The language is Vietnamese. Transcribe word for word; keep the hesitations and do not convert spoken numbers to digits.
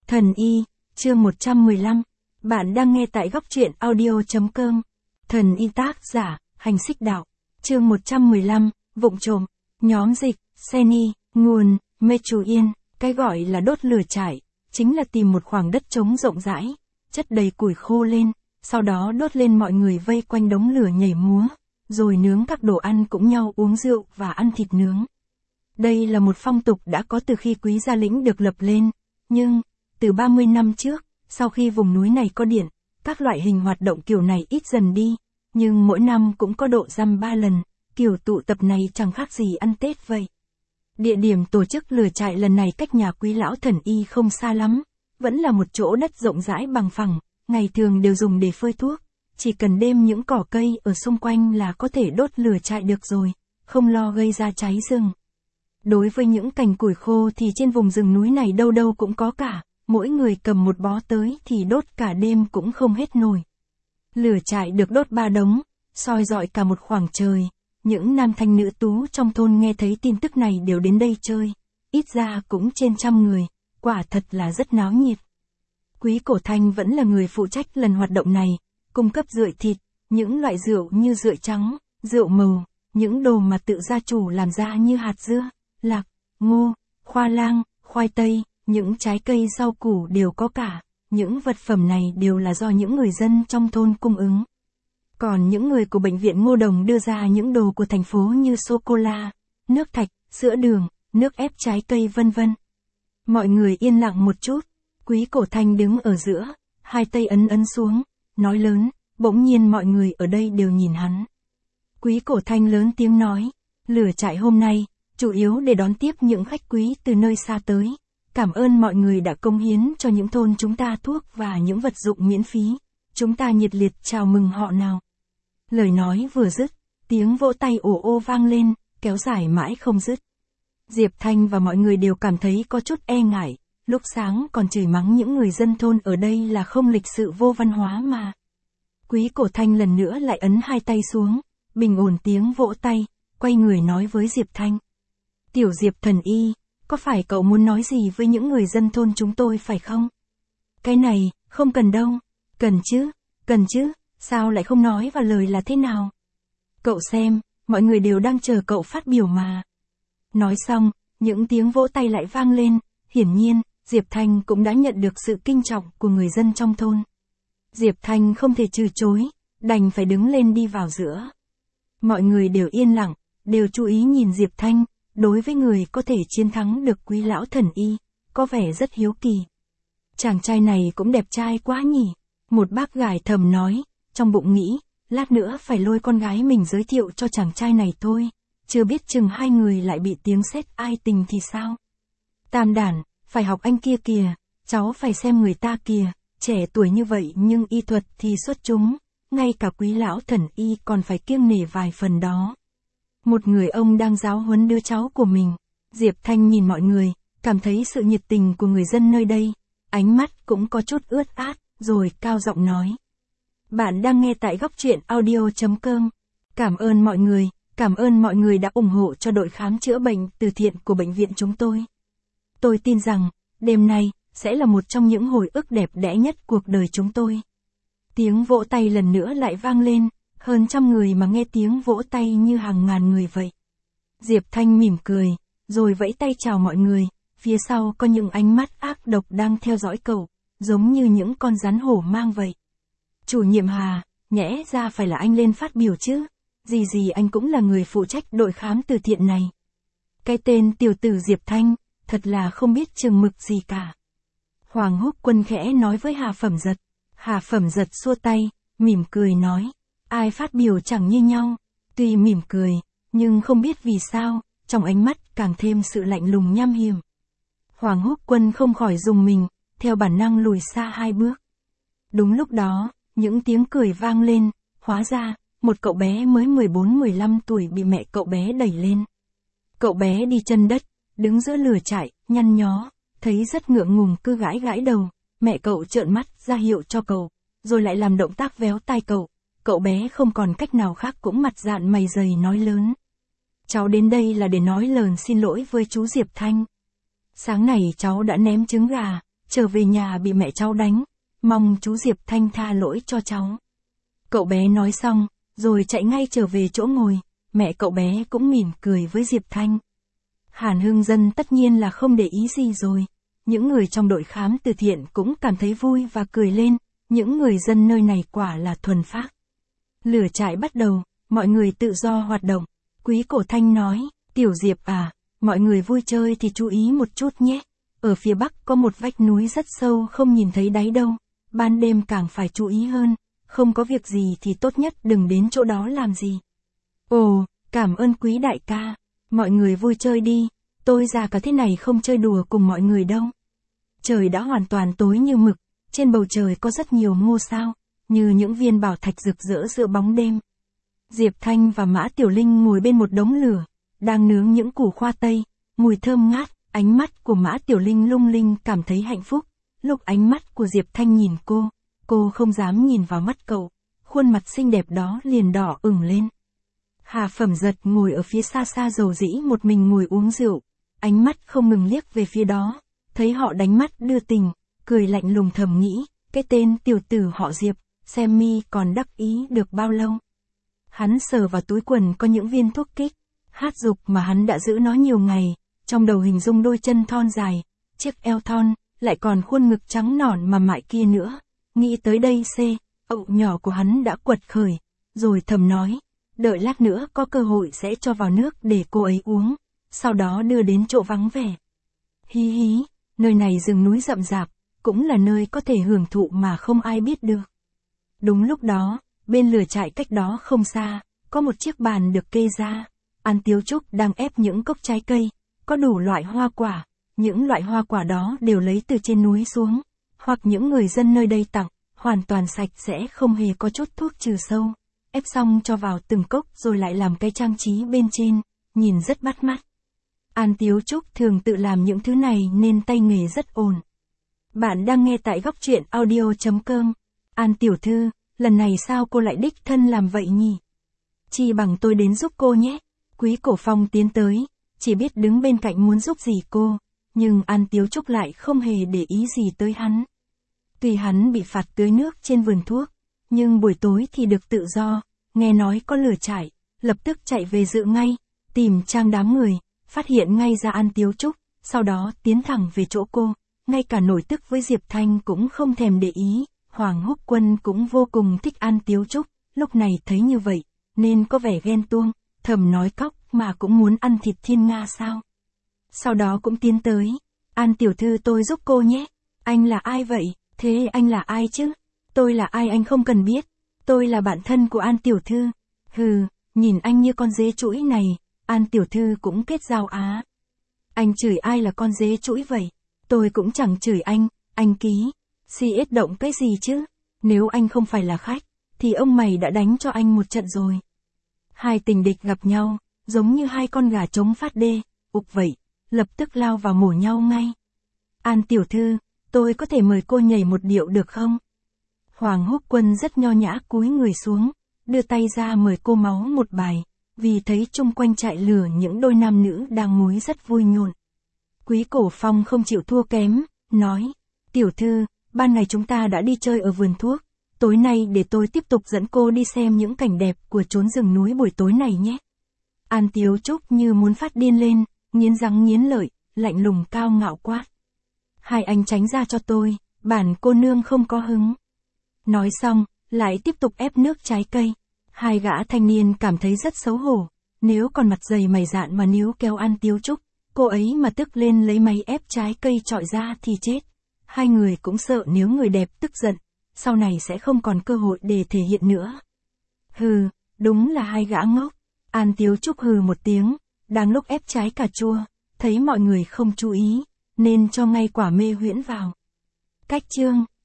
Thần Y, chương một trăm mười lăm. Bạn đang nghe tại góc truyện audio chấm com. Thần Y tác giả, Hành Xích Đạo. Chương một trăm mười lăm, vụng trộm. Nhóm dịch, Seni, nguồn, Mê Chú Yên. Cái gọi là đốt lửa trại, chính là tìm một khoảng đất trống rộng rãi, chất đầy củi khô lên, sau đó đốt lên mọi người vây quanh đống lửa nhảy múa, rồi nướng các đồ ăn cũng nhau uống rượu và ăn thịt nướng. Đây là một phong tục đã có từ khi Quý Gia Lĩnh được lập lên, nhưng, từ ba mươi năm trước, sau khi vùng núi này có điện, các loại hình hoạt động kiểu này ít dần đi, nhưng mỗi năm cũng có độ dăm ba lần, kiểu tụ tập này chẳng khác gì ăn Tết vậy. Địa điểm tổ chức lửa trại lần này cách nhà Quý Lão Thần Y không xa lắm, vẫn là một chỗ đất rộng rãi bằng phẳng, ngày thường đều dùng để phơi thuốc, chỉ cần đêm những cỏ cây ở xung quanh là có thể đốt lửa trại được rồi, không lo gây ra cháy rừng. Đối với những cành củi khô thì trên vùng rừng núi này đâu đâu cũng có cả, mỗi người cầm một bó tới thì đốt cả đêm cũng không hết nổi. Lửa trại được đốt ba đống, soi rọi cả một khoảng trời. Những nam thanh nữ tú trong thôn nghe thấy tin tức này đều đến đây chơi, ít ra cũng trên trăm người, quả thật là rất náo nhiệt. Quý Cổ Thanh vẫn là người phụ trách lần hoạt động này, cung cấp rượu thịt, những loại rượu như rượu trắng, rượu màu, những đồ mà tự gia chủ làm ra như hạt dưa, lạc, ngô, khoa lang, khoai tây, những trái cây rau củ đều có cả, những vật phẩm này đều là do những người dân trong thôn cung ứng. Còn những người của bệnh viện Ngô Đồng đưa ra những đồ của thành phố như sô-cô-la, nước thạch, sữa đường, nước ép trái cây vân vân. Mọi người yên lặng một chút, Quý Cổ Thanh đứng ở giữa, hai tay ấn ấn xuống, nói lớn, bỗng nhiên mọi người ở đây đều nhìn hắn. Quý Cổ Thanh lớn tiếng nói, lửa trại hôm nay, chủ yếu để đón tiếp những khách quý từ nơi xa tới. Cảm ơn mọi người đã công hiến cho những thôn chúng ta thuốc và những vật dụng miễn phí. Chúng ta nhiệt liệt chào mừng họ nào. Lời nói vừa dứt, tiếng vỗ tay ồ ô vang lên, kéo dài mãi không dứt. Diệp Thanh và mọi người đều cảm thấy có chút e ngại, lúc sáng còn chửi mắng những người dân thôn ở đây là không lịch sự vô văn hóa mà. Quý Cổ Thanh lần nữa lại ấn hai tay xuống, bình ổn tiếng vỗ tay, quay người nói với Diệp Thanh. Tiểu Diệp Thần Y, có phải cậu muốn nói gì với những người dân thôn chúng tôi phải không? Cái này, không cần đâu. Cần chứ, cần chứ, sao lại không nói vào lời là thế nào? Cậu xem, mọi người đều đang chờ cậu phát biểu mà. Nói xong, những tiếng vỗ tay lại vang lên, hiển nhiên, Diệp Thanh cũng đã nhận được sự kinh trọng của người dân trong thôn. Diệp Thanh không thể từ chối, đành phải đứng lên đi vào giữa. Mọi người đều yên lặng, đều chú ý nhìn Diệp Thanh. Đối với người có thể chiến thắng được Quý Lão Thần Y, có vẻ rất hiếu kỳ. Chàng trai này cũng đẹp trai quá nhỉ, một bác gái thầm nói, trong bụng nghĩ, lát nữa phải lôi con gái mình giới thiệu cho chàng trai này thôi, chưa biết chừng hai người lại bị tiếng sét ai tình thì sao. Tam đản, phải học anh kia kìa, cháu phải xem người ta kìa, trẻ tuổi như vậy nhưng y thuật thì xuất chúng, ngay cả Quý Lão Thần Y còn phải kiêng nể vài phần đó. Một người ông đang giáo huấn đứa cháu của mình. Diệp Thanh nhìn mọi người, cảm thấy sự nhiệt tình của người dân nơi đây, ánh mắt cũng có chút ướt át, rồi cao giọng nói. Bạn đang nghe tại góc truyện audio chấm com. Cảm ơn mọi người, cảm ơn mọi người đã ủng hộ cho đội khám chữa bệnh từ thiện của bệnh viện chúng tôi. Tôi tin rằng, đêm nay, sẽ là một trong những hồi ức đẹp đẽ nhất cuộc đời chúng tôi. Tiếng vỗ tay lần nữa lại vang lên. Hơn trăm người mà nghe tiếng vỗ tay như hàng ngàn người vậy. Diệp Thanh mỉm cười, rồi vẫy tay chào mọi người, phía sau có những ánh mắt ác độc đang theo dõi cậu, giống như những con rắn hổ mang vậy. Chủ nhiệm Hà, nhẽ ra phải là anh lên phát biểu chứ, gì gì anh cũng là người phụ trách đội khám từ thiện này. Cái tên tiểu tử Diệp Thanh, thật là không biết chừng mực gì cả. Hoàng Húc Quân khẽ nói với Hà Phẩm Giật. Hà Phẩm Giật xua tay, mỉm cười nói. Ai phát biểu chẳng như nhau, tuy mỉm cười, nhưng không biết vì sao, trong ánh mắt càng thêm sự lạnh lùng nham hiểm. Hoàng Húc Quân không khỏi rùng mình, theo bản năng lùi xa hai bước. Đúng lúc đó, những tiếng cười vang lên, hóa ra, một cậu bé mới mười bốn mười lăm tuổi bị mẹ cậu bé đẩy lên. Cậu bé đi chân đất, đứng giữa lửa trại, nhăn nhó, thấy rất ngượng ngùng cứ gãi gãi đầu, mẹ cậu trợn mắt ra hiệu cho cậu, rồi lại làm động tác véo tai cậu. Cậu bé không còn cách nào khác cũng mặt dạn mày dày nói lớn. Cháu đến đây là để nói lời xin lỗi với chú Diệp Thanh. Sáng này cháu đã ném trứng gà, trở về nhà bị mẹ cháu đánh, mong chú Diệp Thanh tha lỗi cho cháu. Cậu bé nói xong, rồi chạy ngay trở về chỗ ngồi, mẹ cậu bé cũng mỉm cười với Diệp Thanh. Hàn Hưng Dân tất nhiên là không để ý gì rồi, những người trong đội khám từ thiện cũng cảm thấy vui và cười lên, những người dân nơi này quả là thuần phác. Lửa trại bắt đầu, mọi người tự do hoạt động, Quý Cổ Thanh nói, Tiểu Diệp à, mọi người vui chơi thì chú ý một chút nhé, ở phía bắc có một vách núi rất sâu không nhìn thấy đáy đâu, ban đêm càng phải chú ý hơn, không có việc gì thì tốt nhất đừng đến chỗ đó làm gì. Ồ, cảm ơn Quý đại ca, mọi người vui chơi đi, tôi già cả thế này không chơi đùa cùng mọi người đâu. Trời đã hoàn toàn tối như mực, trên bầu trời có rất nhiều ngôi sao, như những viên bảo thạch rực rỡ giữa bóng đêm. Diệp Thanh và Mã Tiểu Linh ngồi bên một đống lửa, đang nướng những củ khoa tây, mùi thơm ngát, ánh mắt của Mã Tiểu Linh lung linh cảm thấy hạnh phúc. Lúc ánh mắt của Diệp Thanh nhìn cô, cô không dám nhìn vào mắt cậu, khuôn mặt xinh đẹp đó liền đỏ ửng lên. Hà Phẩm Giật ngồi ở phía xa xa dầu dĩ một mình ngồi uống rượu, ánh mắt không ngừng liếc về phía đó, thấy họ đánh mắt đưa tình, cười lạnh lùng thầm nghĩ, cái tên tiểu tử họ Diệp, xem mi còn đắc ý được bao lâu. Hắn sờ vào túi quần có những viên thuốc kích, hát dục mà hắn đã giữ nó nhiều ngày, trong đầu hình dung đôi chân thon dài, chiếc eo thon, lại còn khuôn ngực trắng nõn mà mại kia nữa. Nghĩ tới đây xê, ậu nhỏ của hắn đã quật khởi, rồi thầm nói, đợi lát nữa có cơ hội sẽ cho vào nước để cô ấy uống, sau đó đưa đến chỗ vắng vẻ. Hí hí, nơi này rừng núi rậm rạp, cũng là nơi có thể hưởng thụ mà không ai biết được. Đúng lúc đó, bên lửa trại cách đó không xa, có một chiếc bàn được kê ra, An Tiếu Trúc đang ép những cốc trái cây, có đủ loại hoa quả, những loại hoa quả đó đều lấy từ trên núi xuống, hoặc những người dân nơi đây tặng, hoàn toàn sạch sẽ không hề có chút thuốc trừ sâu, ép xong cho vào từng cốc rồi lại làm cái trang trí bên trên, nhìn rất bắt mắt. An Tiếu Trúc thường tự làm những thứ này nên tay nghề rất ổn. Bạn đang nghe tại góc truyện audio chấm com. An tiểu thư, lần này sao cô lại đích thân làm vậy nhỉ? Chi bằng tôi đến giúp cô nhé. Quý Cổ Phong tiến tới, chỉ biết đứng bên cạnh muốn giúp gì cô, nhưng An Tiếu Trúc lại không hề để ý gì tới hắn. Tuy hắn bị phạt tưới nước trên vườn thuốc, nhưng buổi tối thì được tự do, nghe nói có lửa trại, lập tức chạy về dự ngay, tìm trang đám người, phát hiện ngay ra An Tiếu Trúc, sau đó tiến thẳng về chỗ cô, ngay cả nổi tức với Diệp Thanh cũng không thèm để ý, Hoàng Húc Quân cũng vô cùng thích An Tiếu Trúc, lúc này thấy như vậy, nên có vẻ ghen tuông, thầm nói cóc mà cũng muốn ăn thịt thiên nga sao. Sau đó cũng tiến tới, An tiểu thư tôi giúp cô nhé, anh là ai vậy, thế anh là ai chứ, tôi là ai anh không cần biết, tôi là bạn thân của An tiểu thư, hừ, nhìn anh như con dế chũi này, An tiểu thư cũng kết giao á. Anh chửi ai là con dế chũi vậy, tôi cũng chẳng chửi anh, anh ký, si ết động cái gì chứ, nếu anh không phải là khách, thì ông mày đã đánh cho anh một trận rồi. Hai tình địch gặp nhau, giống như hai con gà trống phát đê, ục vậy, lập tức lao vào mổ nhau ngay. An tiểu thư, tôi có thể mời cô nhảy một điệu được không? Hoàng Húc Quân rất nho nhã cúi người xuống, đưa tay ra mời cô máu một bài, vì thấy chung quanh trại lửa những đôi nam nữ đang múi rất vui nhộn. Quý Cổ Phong không chịu thua kém, nói, tiểu thư, ban ngày chúng ta đã đi chơi ở vườn thuốc, tối nay để tôi tiếp tục dẫn cô đi xem những cảnh đẹp của chốn rừng núi buổi tối này nhé. An Tiếu Trúc như muốn phát điên lên, nghiến răng nghiến lợi, lạnh lùng cao ngạo quát. Hai anh tránh ra cho tôi, bản cô nương không có hứng. Nói xong, lại tiếp tục ép nước trái cây. Hai gã thanh niên cảm thấy rất xấu hổ, nếu còn mặt dày mày dạn mà níu kéo An Tiếu Trúc, cô ấy mà tức lên lấy máy ép trái cây trọi ra thì chết. Hai người cũng sợ nếu người đẹp tức giận, sau này sẽ không còn cơ hội để thể hiện nữa. Hừ, đúng là hai gã ngốc. An Tiếu Trúc hừ một tiếng, đang lúc ép trái cà chua, thấy mọi người không chú ý, nên cho ngay quả mê huyễn vào. Cách chương